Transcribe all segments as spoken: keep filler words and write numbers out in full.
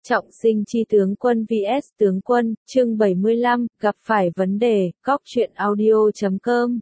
Trọng sinh chi tướng quân vs tướng quân, chương bảy mươi lăm, gặp phải vấn đề, góc truyện audio chấm com.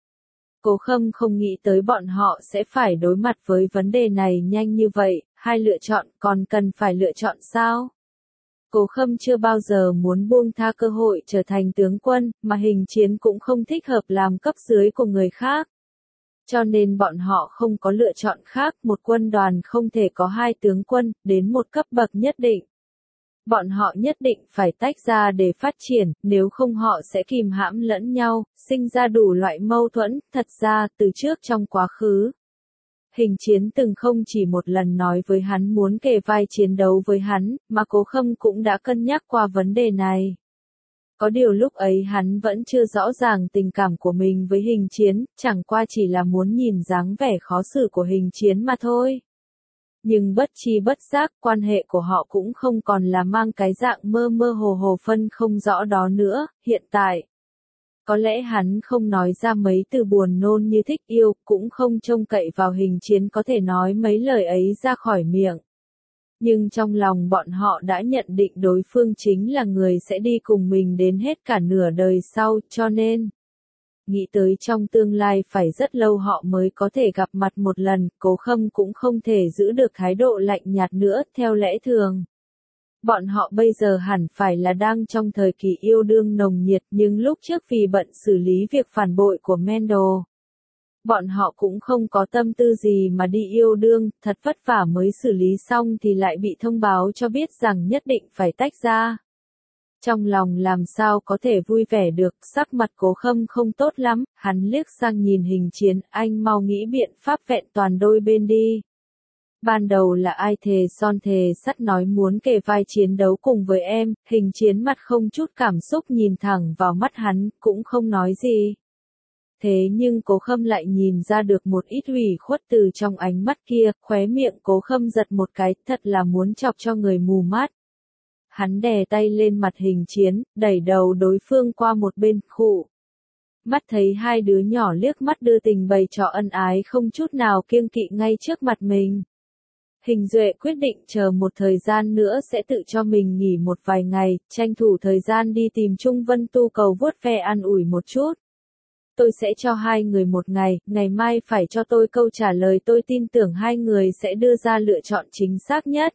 Cố Khâm không nghĩ tới bọn họ sẽ phải đối mặt với vấn đề này nhanh như vậy, hai lựa chọn còn cần phải lựa chọn sao? Cố Khâm chưa bao giờ muốn buông tha cơ hội trở thành tướng quân, mà Hình Chiến cũng không thích hợp làm cấp dưới của người khác. Cho nên bọn họ không có lựa chọn khác, một quân đoàn không thể có hai tướng quân, đến một cấp bậc nhất định. Bọn họ nhất định phải tách ra để phát triển, nếu không họ sẽ kìm hãm lẫn nhau, sinh ra đủ loại mâu thuẫn. Thật ra, từ trước trong quá khứ, Hình Chiến từng không chỉ một lần nói với hắn muốn kề vai chiến đấu với hắn, mà Cố Khâm cũng đã cân nhắc qua vấn đề này. Có điều lúc ấy hắn vẫn chưa rõ ràng tình cảm của mình với Hình Chiến, chẳng qua chỉ là muốn nhìn dáng vẻ khó xử của Hình Chiến mà thôi. Nhưng bất chi bất giác, quan hệ của họ cũng không còn là mang cái dạng mơ mơ hồ hồ phân không rõ đó nữa, hiện tại. Có lẽ hắn không nói ra mấy từ buồn nôn như thích yêu, cũng không trông cậy vào Hình Chiến có thể nói mấy lời ấy ra khỏi miệng. Nhưng trong lòng bọn họ đã nhận định đối phương chính là người sẽ đi cùng mình đến hết cả nửa đời sau, cho nên nghĩ tới trong tương lai phải rất lâu họ mới có thể gặp mặt một lần, Cố Khâm cũng không thể giữ được thái độ lạnh nhạt nữa, theo lẽ thường. Bọn họ bây giờ hẳn phải là đang trong thời kỳ yêu đương nồng nhiệt, nhưng lúc trước vì bận xử lý việc phản bội của Mendel, bọn họ cũng không có tâm tư gì mà đi yêu đương, thật vất vả mới xử lý xong thì lại bị thông báo cho biết rằng nhất định phải tách ra. Trong lòng làm sao có thể vui vẻ được, sắc mặt Cố Khâm không tốt lắm, hắn liếc sang nhìn Hình Chiến, anh mau nghĩ biện pháp vẹn toàn đôi bên đi. Ban đầu là ai thề son thề sắt nói muốn kề vai chiến đấu cùng với em, Hình Chiến mặt không chút cảm xúc nhìn thẳng vào mắt hắn, cũng không nói gì. Thế nhưng Cố Khâm lại nhìn ra được một ít ủy khuất từ trong ánh mắt kia, khóe miệng Cố Khâm giật một cái, thật là muốn chọc cho người mù mắt. Hắn đè tay lên mặt Hình Chiến, đẩy đầu đối phương qua một bên, khụ. Mắt thấy hai đứa nhỏ liếc mắt đưa tình bày trò ân ái không chút nào kiêng kỵ ngay trước mặt mình. Hình Duệ quyết định chờ một thời gian nữa sẽ tự cho mình nghỉ một vài ngày, tranh thủ thời gian đi tìm Trung Vân Tu cầu vuốt ve an ủi một chút. Tôi sẽ cho hai người một ngày, ngày mai phải cho tôi câu trả lời, tôi tin tưởng hai người sẽ đưa ra lựa chọn chính xác nhất.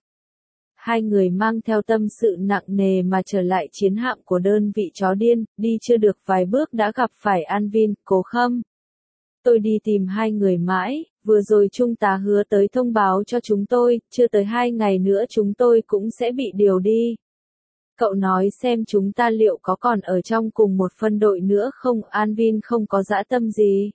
Hai người mang theo tâm sự nặng nề mà trở lại chiến hạm của đơn vị chó điên, đi chưa được vài bước đã gặp phải An Vin, Cố Khâm. Tôi đi tìm hai người mãi, vừa rồi Trung tá hứa tới thông báo cho chúng tôi, chưa tới hai ngày nữa chúng tôi cũng sẽ bị điều đi. Cậu nói xem chúng ta liệu có còn ở trong cùng một phân đội nữa không? An Vin không có dã tâm gì.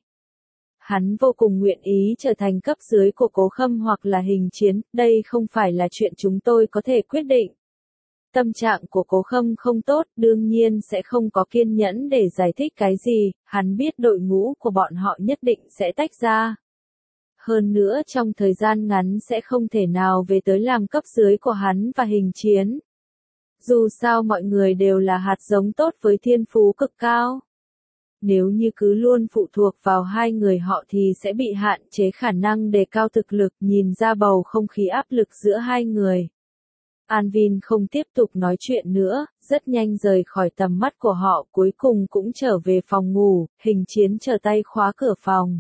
Hắn vô cùng nguyện ý trở thành cấp dưới của Cố Khâm hoặc là Hình Chiến, đây không phải là chuyện chúng tôi có thể quyết định. Tâm trạng của Cố Khâm không tốt, đương nhiên sẽ không có kiên nhẫn để giải thích cái gì, hắn biết đội ngũ của bọn họ nhất định sẽ tách ra. Hơn nữa trong thời gian ngắn sẽ không thể nào về tới làm cấp dưới của hắn và Hình Chiến. Dù sao mọi người đều là hạt giống tốt với thiên phú cực cao. Nếu như cứ luôn phụ thuộc vào hai người họ thì sẽ bị hạn chế khả năng đề cao thực lực, nhìn ra bầu không khí áp lực giữa hai người. An Vin không tiếp tục nói chuyện nữa, rất nhanh rời khỏi tầm mắt của họ, cuối cùng cũng trở về phòng ngủ, Hình Chiến trở tay khóa cửa phòng.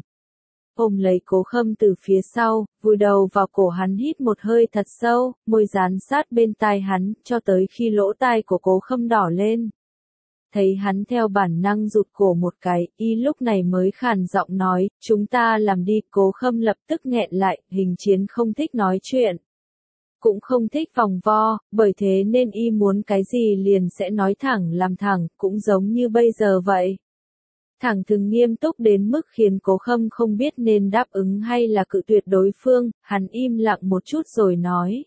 Ôm lấy Cố Khâm từ phía sau, vùi đầu vào cổ hắn hít một hơi thật sâu, môi dán sát bên tai hắn, cho tới khi lỗ tai của Cố Khâm đỏ lên. Thấy hắn theo bản năng rụt cổ một cái, y lúc này mới khàn giọng nói, chúng ta làm đi. Cố Khâm lập tức nghẹn lại, Hình Chiến không thích nói chuyện. Cũng không thích vòng vo, bởi thế nên y muốn cái gì liền sẽ nói thẳng làm thẳng, cũng giống như bây giờ vậy. Thẳng thừng nghiêm túc đến mức khiến Cố Khâm không biết nên đáp ứng hay là cự tuyệt đối phương, hắn im lặng một chút rồi nói.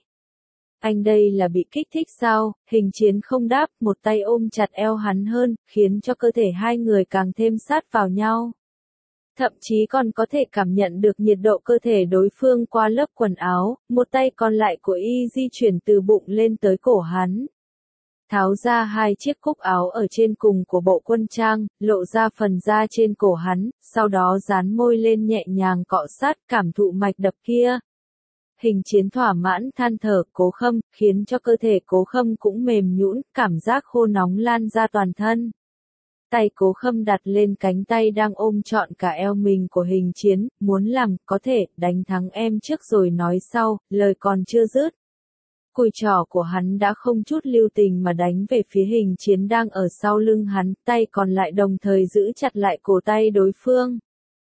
Anh đây là bị kích thích sao? Hình Chiến không đáp, một tay ôm chặt eo hắn hơn, khiến cho cơ thể hai người càng thêm sát vào nhau. Thậm chí còn có thể cảm nhận được nhiệt độ cơ thể đối phương qua lớp quần áo, một tay còn lại của y di chuyển từ bụng lên tới cổ hắn. Tháo ra hai chiếc cúc áo ở trên cùng của bộ quân trang, lộ ra phần da trên cổ hắn, sau đó dán môi lên nhẹ nhàng cọ sát cảm thụ mạch đập kia. Hình chiến thỏa mãn than thở, Cố Khâm, khiến cho cơ thể Cố Khâm cũng mềm nhũn, cảm giác khô nóng lan ra toàn thân. Tay Cố Khâm đặt lên cánh tay đang ôm trọn cả eo mình của hình chiến, muốn làm, có thể, đánh thắng em trước rồi nói sau, lời còn chưa dứt. Cùi trỏ của hắn đã không chút lưu tình mà đánh về phía hình chiến đang ở sau lưng hắn, tay còn lại đồng thời giữ chặt lại cổ tay đối phương.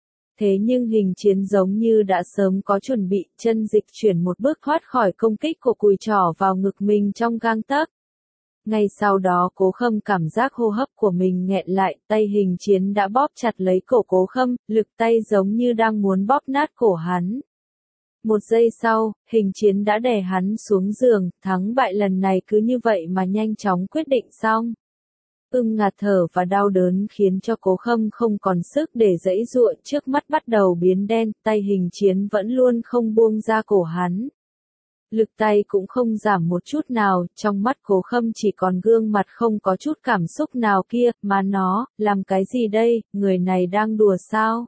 Thế nhưng hình chiến giống như đã sớm có chuẩn bị, chân dịch chuyển một bước thoát khỏi công kích của cùi trỏ vào ngực mình trong gang tấc. Ngay sau đó Cố Khâm cảm giác hô hấp của mình nghẹn lại, tay hình chiến đã bóp chặt lấy cổ Cố Khâm, lực tay giống như đang muốn bóp nát cổ hắn. Một giây sau, hình chiến đã đè hắn xuống giường, thắng bại lần này cứ như vậy mà nhanh chóng quyết định xong. Ưng ngạt thở và đau đớn khiến cho Cố Khâm không còn sức để giãy giụa, trước mắt bắt đầu biến đen, tay hình chiến vẫn luôn không buông ra cổ hắn. Lực tay cũng không giảm một chút nào, trong mắt Cố Khâm chỉ còn gương mặt không có chút cảm xúc nào kia, mà nó, làm cái gì đây, người này đang đùa sao?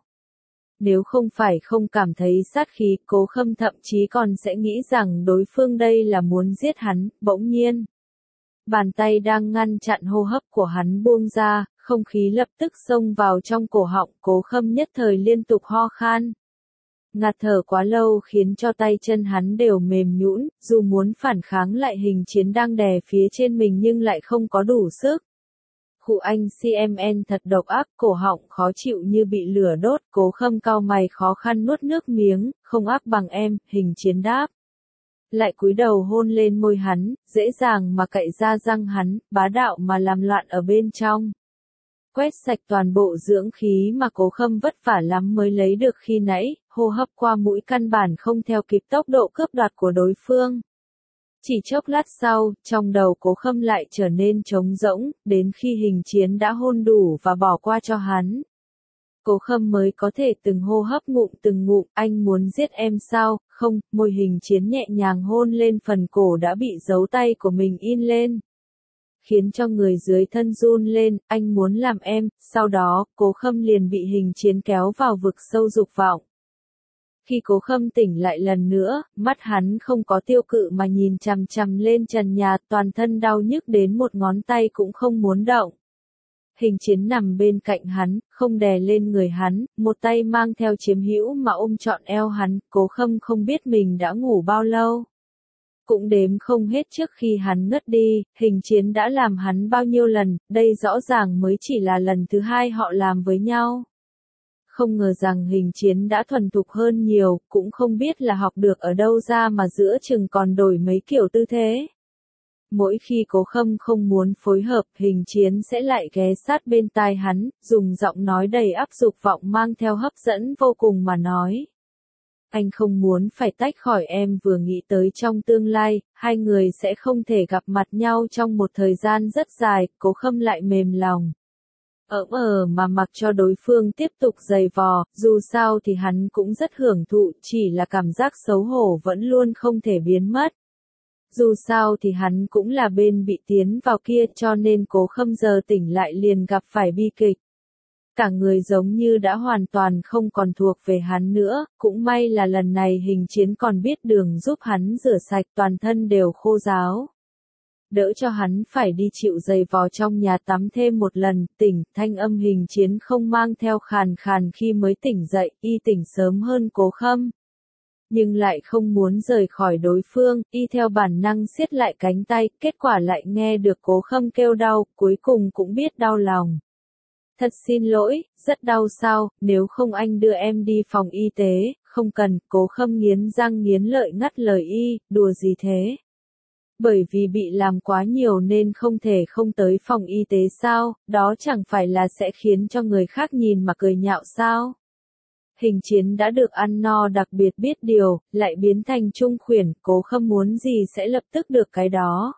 Nếu không phải không cảm thấy sát khí, Cố Khâm thậm chí còn sẽ nghĩ rằng đối phương đây là muốn giết hắn, bỗng nhiên. Bàn tay đang ngăn chặn hô hấp của hắn buông ra, không khí lập tức xông vào trong cổ họng, Cố Khâm nhất thời liên tục ho khan. Ngạt thở quá lâu khiến cho tay chân hắn đều mềm nhũn, dù muốn phản kháng lại hình chiến đang đè phía trên mình nhưng lại không có đủ sức. Khụ anh xê em en thật độc ác, cổ họng khó chịu như bị lửa đốt, Cố Khâm cau mày khó khăn nuốt nước miếng, không ác bằng em, hình chiến đáp. Lại cúi đầu hôn lên môi hắn, dễ dàng mà cạy ra răng hắn, bá đạo mà làm loạn ở bên trong. Quét sạch toàn bộ dưỡng khí mà Cố Khâm vất vả lắm mới lấy được khi nãy, hô hấp qua mũi căn bản không theo kịp tốc độ cướp đoạt của đối phương. Chỉ chốc lát sau, trong đầu Cố Khâm lại trở nên trống rỗng, đến khi hình chiến đã hôn đủ và bỏ qua cho hắn. Cố Khâm mới có thể từng hô hấp ngụm từng ngụm, anh muốn giết em sao, không, môi hình chiến nhẹ nhàng hôn lên phần cổ đã bị dấu tay của mình in lên. Khiến cho người dưới thân run lên, anh muốn làm em, sau đó, Cố Khâm liền bị hình chiến kéo vào vực sâu dục vọng. Khi Cố Khâm tỉnh lại lần nữa, mắt hắn không có tiêu cự mà nhìn chằm chằm lên trần nhà, toàn thân đau nhức đến một ngón tay cũng không muốn động. Hình chiến nằm bên cạnh hắn, không đè lên người hắn, một tay mang theo chiếm hữu mà ôm trọn eo hắn, Cố Khâm không biết mình đã ngủ bao lâu. Cũng đếm không hết trước khi hắn ngất đi, hình chiến đã làm hắn bao nhiêu lần, đây rõ ràng mới chỉ là lần thứ hai họ làm với nhau. Không ngờ rằng hình chiến đã thuần thục hơn nhiều, cũng không biết là học được ở đâu ra mà giữa chừng còn đổi mấy kiểu tư thế. Mỗi khi Cố Khâm không muốn phối hợp, hình chiến sẽ lại ghé sát bên tai hắn, dùng giọng nói đầy áp dục vọng mang theo hấp dẫn vô cùng mà nói. Anh không muốn phải tách khỏi em, vừa nghĩ tới trong tương lai, hai người sẽ không thể gặp mặt nhau trong một thời gian rất dài, Cố Khâm lại mềm lòng. Ỡm ờ mà mặc cho đối phương tiếp tục giày vò, dù sao thì hắn cũng rất hưởng thụ, chỉ là cảm giác xấu hổ vẫn luôn không thể biến mất. Dù sao thì hắn cũng là bên bị tiến vào kia cho nên Cố Khâm giờ tỉnh lại liền gặp phải bi kịch. Cả người giống như đã hoàn toàn không còn thuộc về hắn nữa, cũng may là lần này hình chiến còn biết đường giúp hắn rửa sạch, toàn thân đều khô ráo. Đỡ cho hắn phải đi chịu giày vò trong nhà tắm thêm một lần, tỉnh, thanh âm hình chiến không mang theo khàn khàn khi mới tỉnh dậy, y tỉnh sớm hơn Cố Khâm. Nhưng lại không muốn rời khỏi đối phương, y theo bản năng siết lại cánh tay, kết quả lại nghe được Cố Khâm kêu đau, cuối cùng cũng biết đau lòng. Thật xin lỗi, rất đau sao, nếu không anh đưa em đi phòng y tế, không cần, Cố Khâm nghiến răng nghiến lợi ngắt lời y, đùa gì thế? Bởi vì bị làm quá nhiều nên không thể không tới phòng y tế sao, đó chẳng phải là sẽ khiến cho người khác nhìn mà cười nhạo sao? Hình chiến đã được ăn no đặc biệt biết điều, lại biến thành trung khuyển, Cố Khâm muốn gì sẽ lập tức được cái đó.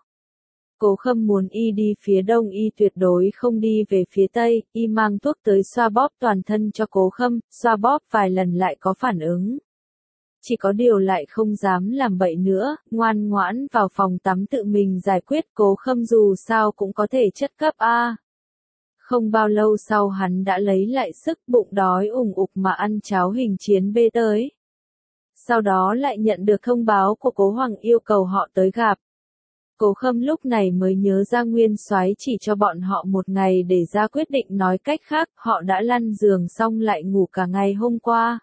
Cố Khâm muốn y đi phía đông y tuyệt đối không đi về phía tây, y mang thuốc tới xoa bóp toàn thân cho Cố Khâm, xoa bóp vài lần lại có phản ứng. Chỉ có điều lại không dám làm bậy nữa, ngoan ngoãn vào phòng tắm tự mình giải quyết, Cố Khâm dù sao cũng có thể chất cấp A. Không bao lâu sau hắn đã lấy lại sức, bụng đói ủng ục mà ăn cháo hình chiến bê tới. sau đó lại nhận được thông báo của Cố Hoàng yêu cầu họ tới gặp. Cố Khâm lúc này mới nhớ ra Nguyên Soái chỉ cho bọn họ một ngày để ra quyết định, nói cách khác, họ đã lăn giường xong lại ngủ cả ngày hôm qua.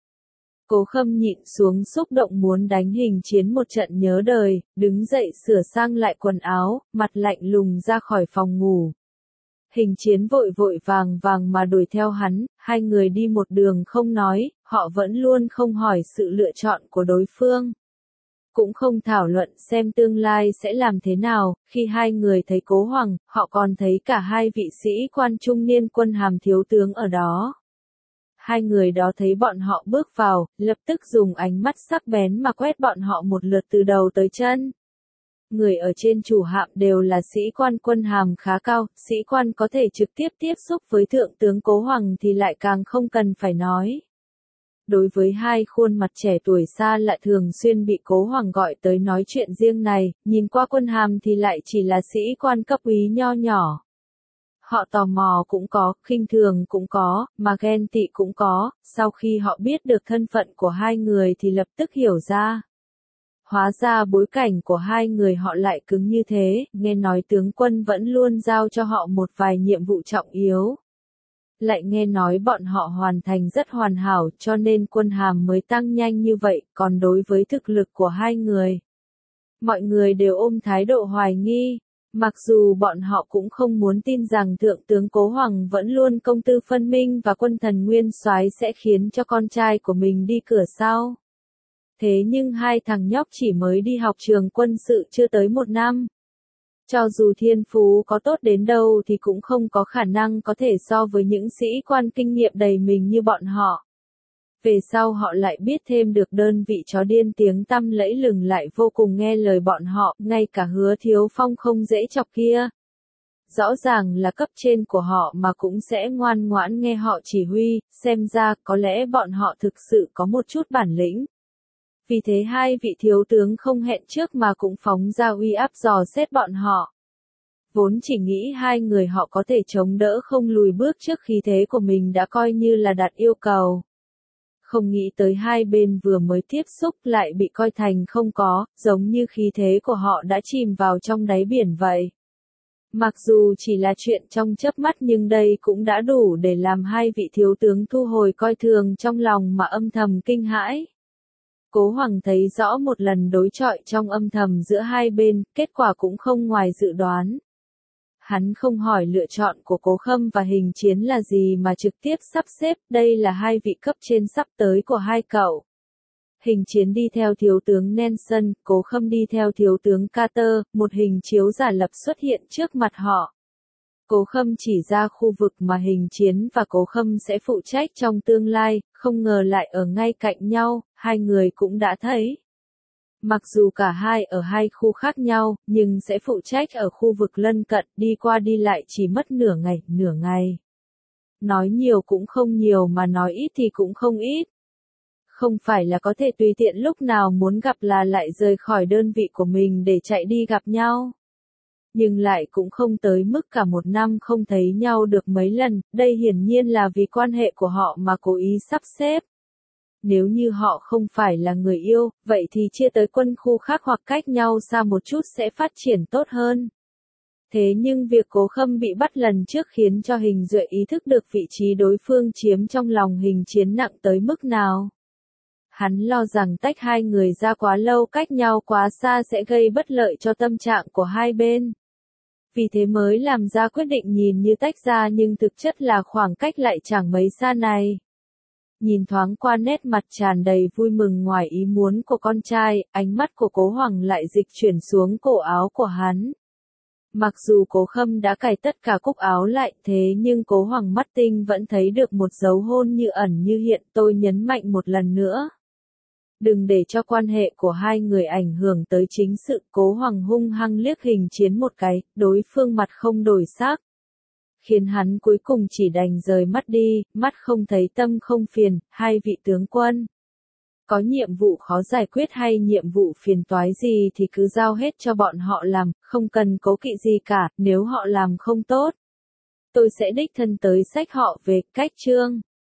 Cố Khâm nhịn xuống xúc động muốn đánh Hình Chiến một trận nhớ đời, đứng dậy sửa sang lại quần áo, mặt lạnh lùng ra khỏi phòng ngủ. Hình Chiến vội vội vàng vàng mà đuổi theo hắn, hai người đi một đường không nói, họ vẫn luôn không hỏi sự lựa chọn của đối phương. Cũng không thảo luận xem tương lai sẽ làm thế nào, khi hai người thấy Cố Hoàng, họ còn thấy cả hai vị sĩ quan trung niên quân hàm thiếu tướng ở đó. Hai người đó thấy bọn họ bước vào, lập tức dùng ánh mắt sắc bén mà quét bọn họ một lượt từ đầu tới chân. Người ở trên chủ hạm đều là sĩ quan quân hàm khá cao, sĩ quan có thể trực tiếp tiếp xúc với Thượng tướng Cố Hoàng thì lại càng không cần phải nói. Đối với hai khuôn mặt trẻ tuổi xa lạ thường xuyên bị Cố Hoàng gọi tới nói chuyện riêng này, nhìn qua quân hàm thì lại chỉ là sĩ quan cấp úy nho nhỏ. Họ tò mò cũng có, khinh thường cũng có, mà ghen tị cũng có, sau khi họ biết được thân phận của hai người thì lập tức hiểu ra. Hóa ra bối cảnh của hai người họ lại cứng như thế, nghe nói tướng quân vẫn luôn giao cho họ một vài nhiệm vụ trọng yếu. Lại nghe nói bọn họ hoàn thành rất hoàn hảo cho nên quân hàm mới tăng nhanh như vậy, còn đối với thực lực của hai người. Mọi người đều ôm thái độ hoài nghi, mặc dù bọn họ cũng không muốn tin rằng Thượng tướng Cố Hoàng vẫn luôn công tư phân minh và quân thần Nguyên Soái sẽ khiến cho con trai của mình đi cửa sau. Thế nhưng hai thằng nhóc chỉ mới đi học trường quân sự chưa tới một năm. Cho dù thiên phú có tốt đến đâu thì cũng không có khả năng có thể so với những sĩ quan kinh nghiệm đầy mình như bọn họ. Về sau họ lại biết thêm được đơn vị chó điên tiếng tăm lẫy lừng lại vô cùng nghe lời bọn họ, ngay cả Hứa Thiếu Phong không dễ chọc kia. Rõ ràng là cấp trên của họ mà cũng sẽ ngoan ngoãn nghe họ chỉ huy, xem ra có lẽ bọn họ thực sự có một chút bản lĩnh. Vì thế hai vị thiếu tướng không hẹn trước mà cũng phóng ra uy áp dò xét bọn họ. Vốn chỉ nghĩ hai người họ có thể chống đỡ không lùi bước trước khí thế của mình đã coi như là đạt yêu cầu. Không nghĩ tới hai bên vừa mới tiếp xúc lại bị coi thành không có, giống như khí thế của họ đã chìm vào trong đáy biển vậy. Mặc dù chỉ là chuyện trong chớp mắt nhưng đây cũng đã đủ để làm hai vị thiếu tướng thu hồi coi thường trong lòng mà âm thầm kinh hãi. Cố Hoàng thấy rõ một lần đối chọi trong âm thầm giữa hai bên, kết quả cũng không ngoài dự đoán. Hắn không hỏi lựa chọn của Cố Khâm và Hình Chiến là gì mà trực tiếp sắp xếp, đây là hai vị cấp trên sắp tới của hai cậu. Hình Chiến đi theo thiếu tướng Nelson, Cố Khâm đi theo thiếu tướng Carter, một hình chiếu giả lập xuất hiện trước mặt họ. Cố Khâm chỉ ra khu vực mà Hình Chiến và Cố Khâm sẽ phụ trách trong tương lai, không ngờ lại ở ngay cạnh nhau, hai người cũng đã thấy. Mặc dù cả hai ở hai khu khác nhau, nhưng sẽ phụ trách ở khu vực lân cận, đi qua đi lại chỉ mất nửa ngày, nửa ngày. Nói nhiều cũng không nhiều mà nói ít thì cũng không ít. Không phải là có thể tùy tiện lúc nào muốn gặp là lại rời khỏi đơn vị của mình để chạy đi gặp nhau. Nhưng lại cũng không tới mức cả một năm không thấy nhau được mấy lần, đây hiển nhiên là vì quan hệ của họ mà cố ý sắp xếp. Nếu như họ không phải là người yêu, vậy thì chia tới quân khu khác hoặc cách nhau xa một chút sẽ phát triển tốt hơn. Thế nhưng việc Cố Khâm bị bắt lần trước khiến cho Hình Duệ ý thức được vị trí đối phương chiếm trong lòng Hình Chiến nặng tới mức nào. Hắn lo rằng tách hai người ra quá lâu cách nhau quá xa sẽ gây bất lợi cho tâm trạng của hai bên. Vì thế mới làm ra quyết định nhìn như tách ra nhưng thực chất là khoảng cách lại chẳng mấy xa này. Nhìn thoáng qua nét mặt tràn đầy vui mừng ngoài ý muốn của con trai, ánh mắt của Cố Hoàng lại dịch chuyển xuống cổ áo của hắn. Mặc dù Cố Khâm đã cài tất cả cúc áo lại thế nhưng Cố Hoàng mắt tinh vẫn thấy được một dấu hôn như ẩn như hiện, tôi nhấn mạnh một lần nữa. Đừng để cho quan hệ của hai người ảnh hưởng tới chính sự. Cố Hoàng hung hăng liếc Hình Chiến một cái, đối phương mặt không đổi sắc. Khiến hắn cuối cùng chỉ đành rời mắt đi, mắt không thấy tâm không phiền, hai vị tướng quân. Có nhiệm vụ khó giải quyết hay nhiệm vụ phiền toái gì thì cứ giao hết cho bọn họ làm, không cần cố kỵ gì cả, nếu họ làm không tốt. Tôi sẽ đích thân tới xách họ về, cách chương.